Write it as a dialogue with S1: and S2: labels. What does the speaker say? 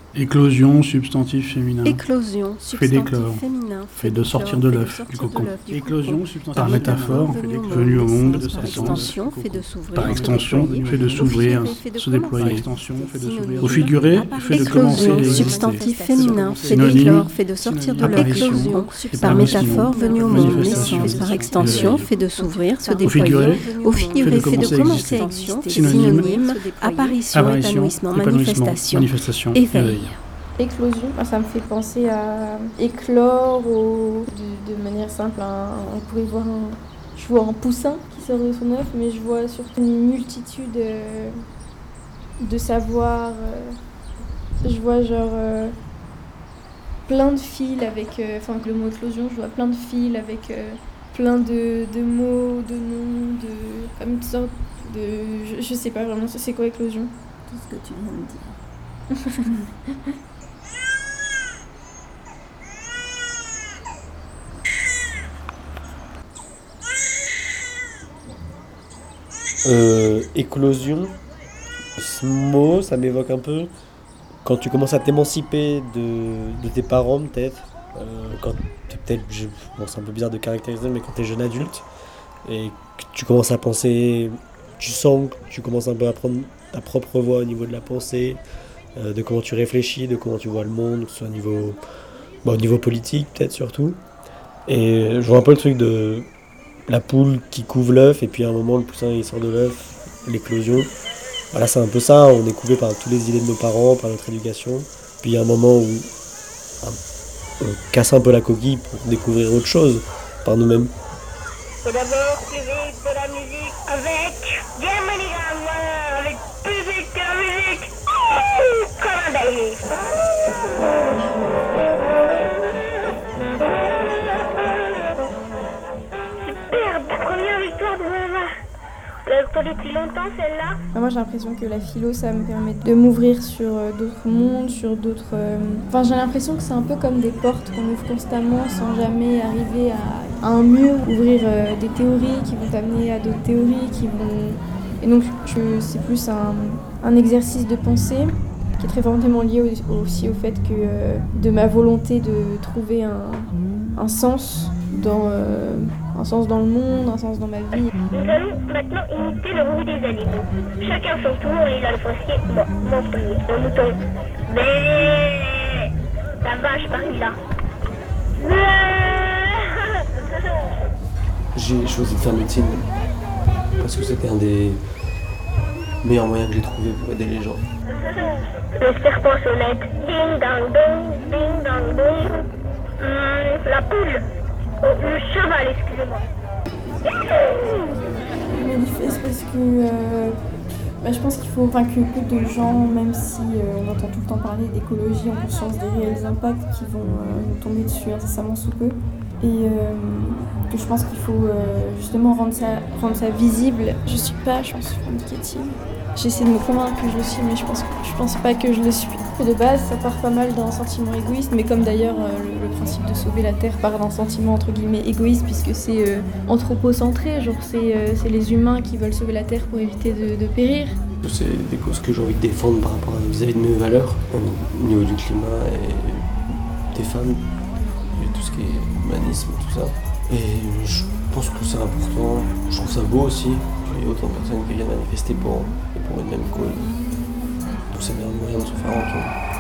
S1: Éclosion, substantif féminin.
S2: Éclosion,
S1: Fait d'éclore.
S2: substantif féminin.
S1: Fait de sortir de l'œuf, du cocon. Éclosion, substantif par métaphore, venu au monde,
S2: Par extension, fait de s'ouvrir.
S1: par extension, fait de s'ouvrir, se déployer. Par extension, fait de s'ouvrir. Au figuré, fait de commencer
S2: Éclosion,
S1: l'existence.
S2: substantif féminin, fait
S1: Synonyme.
S2: d'éclore, fait de sortir de l'œuf.
S1: Apparition.
S2: Éclosion, par
S1: Épanouissement.
S2: métaphore, venu au monde,
S1: Manifestation.
S2: naissance. Par extension, fait de s'ouvrir, se
S1: Au
S2: déployer.
S1: figuré,
S2: Au figuré, fait de commencer à
S1: exister.
S2: exister.
S1: Synonyme.
S2: Synonyme, apparition, épanouissement, manifestation, éveil.
S3: Éclosion, ça me fait penser à éclore, de manière simple. On pourrait voir je vois un poussin qui sort de son œuf, mais je vois surtout une multitude de savoirs. Je vois plein de fils avec, le mot éclosion, je vois plein de fils avec plein de mots, de noms, comme une sorte de... Je sais pas vraiment, c'est quoi éclosion?
S2: Tout ce que tu viens de dire.
S4: Éclosion, ce mot, ça m'évoque un peu quand tu commences à t'émanciper de tes parents, peut-être. Quand t'es peut-être, bon, c'est un peu bizarre de caractériser, mais quand t'es jeune adulte et que tu commences à penser, tu sens que tu commences un peu à prendre ta propre voix au niveau de la pensée, de comment tu réfléchis, de comment tu vois le monde, que ce soit au niveau politique, peut-être surtout. Et je vois un peu le truc de la poule qui couve l'œuf, et puis à un moment, le poussin il sort de l'œuf, l'éclosion. Voilà, c'est un peu ça, on est couvé par toutes les idées de nos parents, par notre éducation. Puis il y a un moment où on casse un peu la coquille pour découvrir autre chose par nous-mêmes.
S5: Tout d'abord, plus vite de la musique avec Game Manigram, avec plus vite que la musique. Comme un baby. Superbe, première victoire de Mama. On l'a attendue depuis longtemps celle-là.
S3: Moi j'ai l'impression que la philo ça me permet de m'ouvrir sur d'autres mondes, sur d'autres... j'ai l'impression que c'est un peu comme des portes qu'on ouvre constamment sans jamais arriver à un mur, ouvrir des théories qui vont t'amener à d'autres théories qui vont... Et donc c'est plus un exercice de pensée qui est très fortement lié aussi au fait que de ma volonté de trouver un sens dans le monde, un sens dans ma vie.
S5: Nous allons maintenant imiter le bruit des animaux. Chacun son tour, il a le foncier. Moi en premier, le mouton. Mais la vache par là.
S6: J'ai choisi de faire médecine parce que c'était un des meilleurs moyens que j'ai trouvé pour aider les gens.
S5: Le serpent sonnette. Ding dang dong, ding dang dong. La poule. Oh, le cheval, excusez-moi.
S3: Je manifeste parce que je pense qu'il faut que beaucoup de gens, même si on entend tout le temps parler d'écologie, ont conscience des réels impacts qui vont nous tomber dessus incessamment sous peu. Et que je pense qu'il faut justement rendre ça visible. Je suis éducative. J'essaie de me convaincre que je le suis, mais je pense pas que je le suis. De base, ça part pas mal d'un sentiment égoïste, mais comme d'ailleurs le principe de sauver la Terre part d'un sentiment entre guillemets égoïste, puisque c'est anthropocentré, c'est les humains qui veulent sauver la Terre pour éviter de périr.
S6: C'est des causes que j'ai envie de défendre par rapport vis-à-vis de mes valeurs, au niveau du climat et des femmes, et tout ce qui est humanisme et tout ça. Et je pense que c'est important, je trouve ça beau aussi, qu'il y ait autant de personnes qui viennent manifester pour une même cause. Donc c'est bien un moyen de se faire entendre.